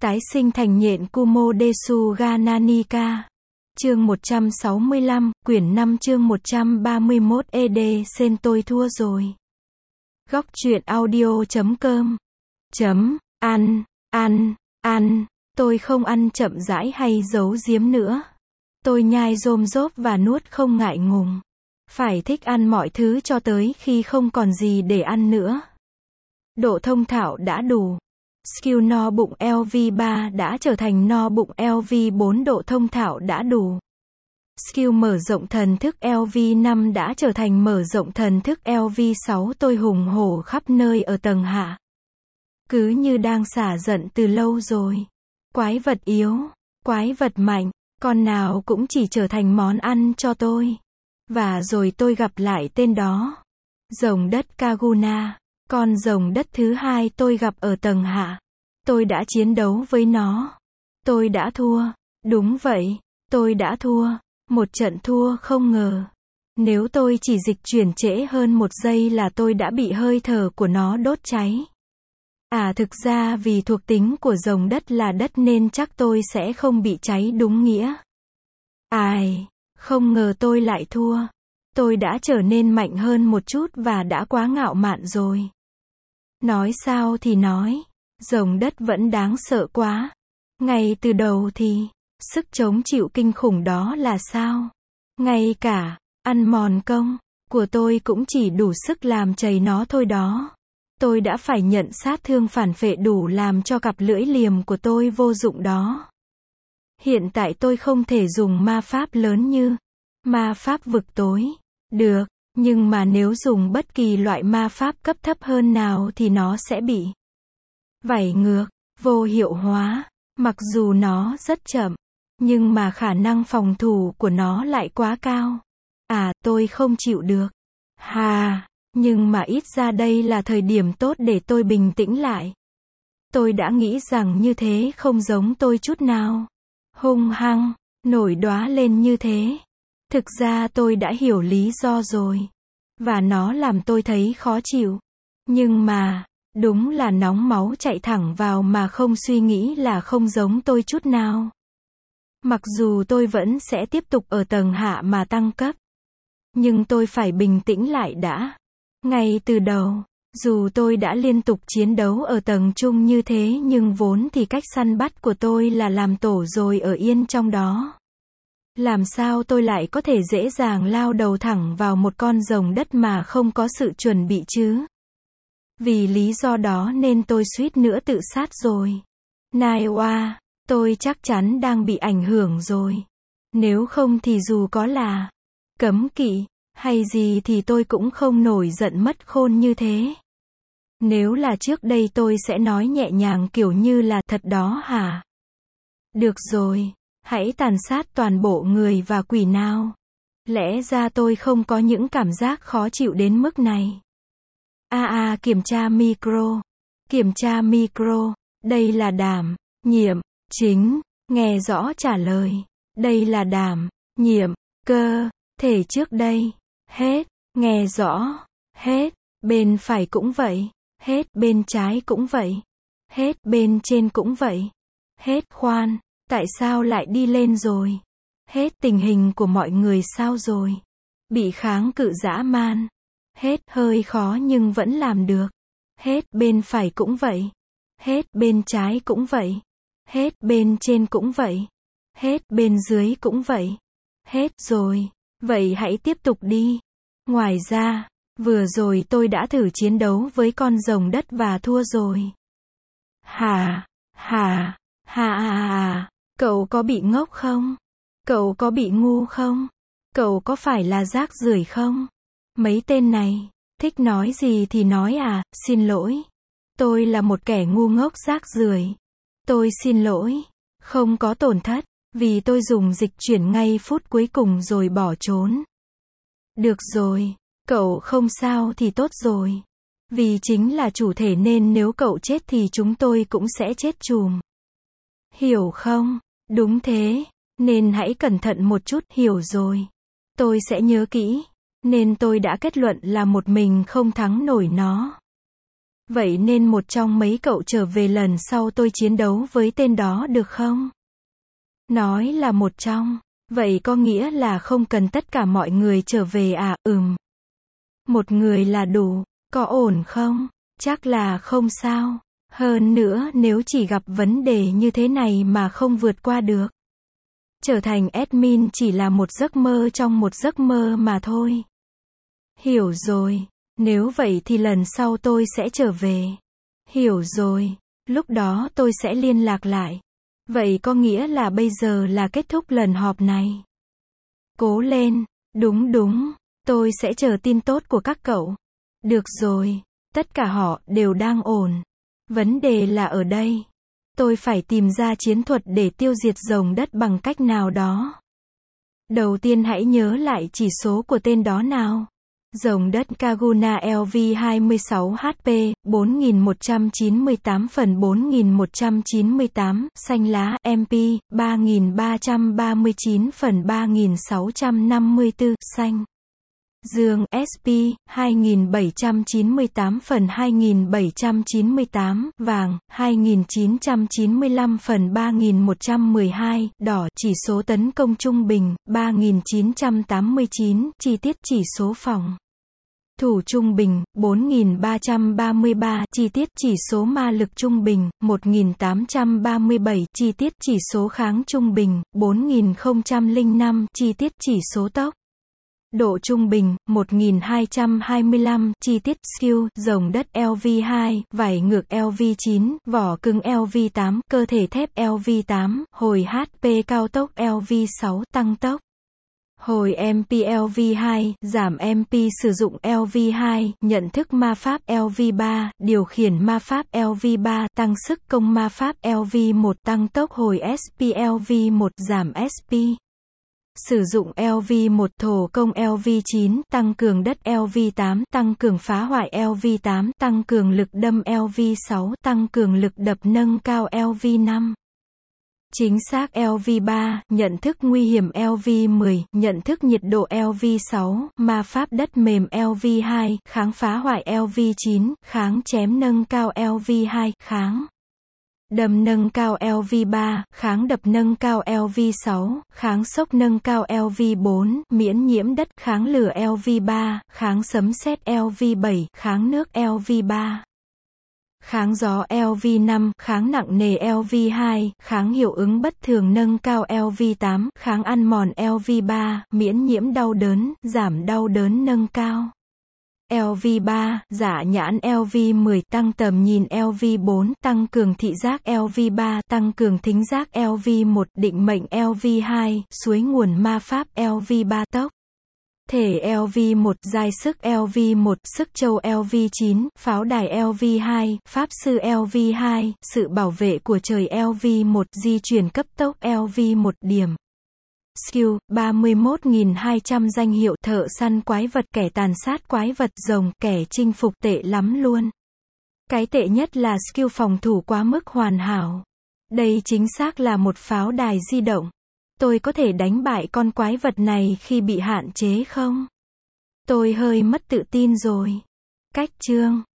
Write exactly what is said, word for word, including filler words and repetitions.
Tái sinh thành nhện Kumodesu ga Nanika. Chương một trăm sáu mươi lăm, quyển năm chương một trăm ba mươi mốt ed Sen tôi thua rồi. Góc truyện audio chấm com. Chấm, ăn, ăn, ăn, tôi không ăn chậm rãi hay giấu giếm nữa. Tôi nhai rôm rốp và nuốt không ngại ngùng. Phải thích ăn mọi thứ cho tới khi không còn gì để ăn nữa. Độ thông thạo đã đủ. Skill no bụng L V ba đã trở thành no bụng L V bốn, độ thông thạo đã đủ. Skill mở rộng thần thức L V năm đã trở thành mở rộng thần thức L V sáu, tôi hùng hổ khắp nơi ở tầng hạ. Cứ như đang xả giận từ lâu rồi. Quái vật yếu, quái vật mạnh, con nào cũng chỉ trở thành món ăn cho tôi. Và rồi tôi gặp lại tên đó. Rồng đất Kaguna. Con rồng đất thứ hai tôi gặp ở tầng hạ. Tôi đã chiến đấu với nó. Tôi đã thua. Đúng vậy, tôi đã thua. Một trận thua không ngờ. Nếu tôi chỉ dịch chuyển trễ hơn một giây là tôi đã bị hơi thở của nó đốt cháy. À thực ra vì thuộc tính của rồng đất là đất nên chắc tôi sẽ không bị cháy đúng nghĩa. Ai, không ngờ tôi lại thua. Tôi đã trở nên mạnh hơn một chút và đã quá ngạo mạn rồi. Nói sao thì nói, rồng đất vẫn đáng sợ quá. Ngay từ đầu thì, sức chống chịu kinh khủng đó là sao? Ngay cả, ăn mòn công, của tôi cũng chỉ đủ sức làm chảy nó thôi đó. Tôi đã phải nhận sát thương phản phệ đủ làm cho cặp lưỡi liềm của tôi vô dụng đó. Hiện tại tôi không thể dùng ma pháp lớn như ma pháp vực tối. Được, nhưng mà nếu dùng bất kỳ loại ma pháp cấp thấp hơn nào thì nó sẽ bị vảy ngược, vô hiệu hóa. Mặc dù nó rất chậm, nhưng mà khả năng phòng thủ của nó lại quá cao. À, tôi không chịu được. Hà, nhưng mà ít ra đây là thời điểm tốt để tôi bình tĩnh lại. Tôi đã nghĩ rằng như thế không giống tôi chút nào. Hung hăng, nổi đóa lên như thế. Thực ra tôi đã hiểu lý do rồi. Và nó làm tôi thấy khó chịu. Nhưng mà, đúng là nóng máu chạy thẳng vào mà không suy nghĩ là không giống tôi chút nào. Mặc dù tôi vẫn sẽ tiếp tục ở tầng hạ mà tăng cấp. Nhưng tôi phải bình tĩnh lại đã. Ngay từ đầu, dù tôi đã liên tục chiến đấu ở tầng trung như thế nhưng vốn thì cách săn bắt của tôi là làm tổ rồi ở yên trong đó. Làm sao tôi lại có thể dễ dàng lao đầu thẳng vào một con rồng đất mà không có sự chuẩn bị chứ? Vì lý do đó nên tôi suýt nữa tự sát rồi. Nai oa, tôi chắc chắn đang bị ảnh hưởng rồi. Nếu không thì dù có là cấm kỵ hay gì thì tôi cũng không nổi giận mất khôn như thế. Nếu là trước đây tôi sẽ nói nhẹ nhàng kiểu như là thật đó hả? Được rồi, hãy tàn sát toàn bộ người và quỷ nào. Lẽ ra tôi không có những cảm giác khó chịu đến mức này. A a à, kiểm tra micro. Kiểm tra micro. Đây là đảm nhiệm chính. Nghe rõ trả lời. Đây là đảm nhiệm cơ thể trước đây. Hết. Nghe rõ. Hết. Bên phải cũng vậy. Hết. Bên trái cũng vậy. Hết. Bên trên cũng vậy. Hết. Khoan, tại sao lại đi lên rồi? Hết. Tình hình của mọi người sao rồi? Bị kháng cự dã man. Hết. Hơi khó nhưng vẫn làm được. Hết. Bên phải cũng vậy. Hết. Bên trái cũng vậy. Hết. Bên trên cũng vậy. Hết. Bên dưới cũng vậy. Hết rồi. Vậy hãy tiếp tục đi. Ngoài ra, vừa rồi tôi đã thử chiến đấu với con rồng đất và thua rồi. Hà, hà, hà à à, cậu có bị ngốc không? Cậu có bị ngu không? Cậu có phải là rác rưởi không? Mấy tên này, thích nói gì thì nói à, xin lỗi. Tôi là một kẻ ngu ngốc rác rưởi. Tôi xin lỗi. Không có tổn thất, vì tôi dùng dịch chuyển ngay phút cuối cùng rồi bỏ trốn. Được rồi, cậu không sao thì tốt rồi. Vì chính là chủ thể nên nếu cậu chết thì chúng tôi cũng sẽ chết chùm. Hiểu không? Đúng thế, nên hãy cẩn thận một chút, hiểu rồi. Tôi sẽ nhớ kỹ, nên tôi đã kết luận là một mình không thắng nổi nó. Vậy nên một trong mấy cậu trở về lần sau tôi chiến đấu với tên đó được không? Nói là một trong. Vậy có nghĩa là không cần tất cả mọi người trở về à? Ừm. Một người là đủ. Có ổn không? Chắc là không sao. Hơn nữa nếu chỉ gặp vấn đề như thế này mà không vượt qua được. Trở thành admin chỉ là một giấc mơ trong một giấc mơ mà thôi. Hiểu rồi. Nếu vậy thì lần sau tôi sẽ trở về. Hiểu rồi. Lúc đó tôi sẽ liên lạc lại. Vậy có nghĩa là bây giờ là kết thúc lần họp này. Cố lên. Đúng đúng. Tôi sẽ chờ tin tốt của các cậu. Được rồi. Tất cả họ đều đang ổn. Vấn đề là ở đây. Tôi phải tìm ra chiến thuật để tiêu diệt rồng đất bằng cách nào đó. Đầu tiên hãy nhớ lại chỉ số của tên đó nào. Rồng đất Kaguna L V hai mươi sáu H P, bốn nghìn một trăm chín mươi tám phần bốn nghìn một trăm chín mươi tám, xanh lá M P, ba nghìn ba trăm ba mươi chín phần ba nghìn sáu trăm năm mươi tư, xanh. Dương S P, hai nghìn bảy trăm chín mươi tám phần hai nghìn bảy trăm chín mươi tám, vàng, hai nghìn chín trăm chín mươi lăm phần ba nghìn một trăm mười hai, đỏ, chỉ số tấn công trung bình, ba nghìn chín trăm tám mươi chín, chi tiết chỉ số phòng thủ trung bình, bốn nghìn ba trăm ba mươi ba, chi tiết chỉ số ma lực trung bình, một nghìn tám trăm ba mươi bảy, chi tiết chỉ số kháng trung bình, bốn nghìn không trăm lẻ năm, chi tiết chỉ số tốc độ trung bình, một nghìn hai trăm hai mươi lăm, chi tiết skill, rồng đất L V hai, vảy ngược L V chín, vỏ cứng L V tám, cơ thể thép L V tám, hồi H P cao tốc L V sáu, tăng tốc. Hồi M P L V hai, giảm M P sử dụng L V hai, nhận thức ma pháp L V ba, điều khiển ma pháp L V ba, tăng sức công ma pháp L V một, tăng tốc hồi S P L V một, giảm S P. Sử dụng L V một, thổ công L V chín, tăng cường đất L V tám, tăng cường phá hoại L V tám, tăng cường lực đâm L V sáu, tăng cường lực đập nâng cao L V năm. Chính xác L V ba, nhận thức nguy hiểm L V mười, nhận thức nhiệt độ L V sáu, ma pháp đất mềm L V hai, kháng phá hoại L V chín, kháng chém nâng cao L V hai, kháng đâm nâng cao L V ba, kháng đập nâng cao L V sáu, kháng sốc nâng cao L V bốn, miễn nhiễm đất, kháng lửa L V ba, kháng sấm sét L V bảy, kháng nước L V ba. Kháng gió L V năm, kháng nặng nề L V hai, kháng hiệu ứng bất thường nâng cao L V tám, kháng ăn mòn L V ba, miễn nhiễm đau đớn, giảm đau đớn nâng cao. L V ba, dạ nhãn L V mười, tăng tầm nhìn L V bốn, tăng cường thị giác L V ba, tăng cường thính giác L V một, định mệnh L V hai, suối nguồn ma pháp L V ba, tốc thể L V một, giai sức L V một, sức châu L V chín, pháo đài L V hai, pháp sư L V hai, sự bảo vệ của trời L V một, di chuyển cấp tốc L V một, điểm. Skill, ba mươi mốt nghìn hai trăm danh hiệu, thợ săn quái vật, kẻ tàn sát quái vật, rồng, kẻ chinh phục, tệ lắm luôn. Cái tệ nhất là skill phòng thủ quá mức hoàn hảo. Đây chính xác là một pháo đài di động. Tôi có thể đánh bại con quái vật này khi bị hạn chế không? Tôi hơi mất tự tin rồi. Cách chương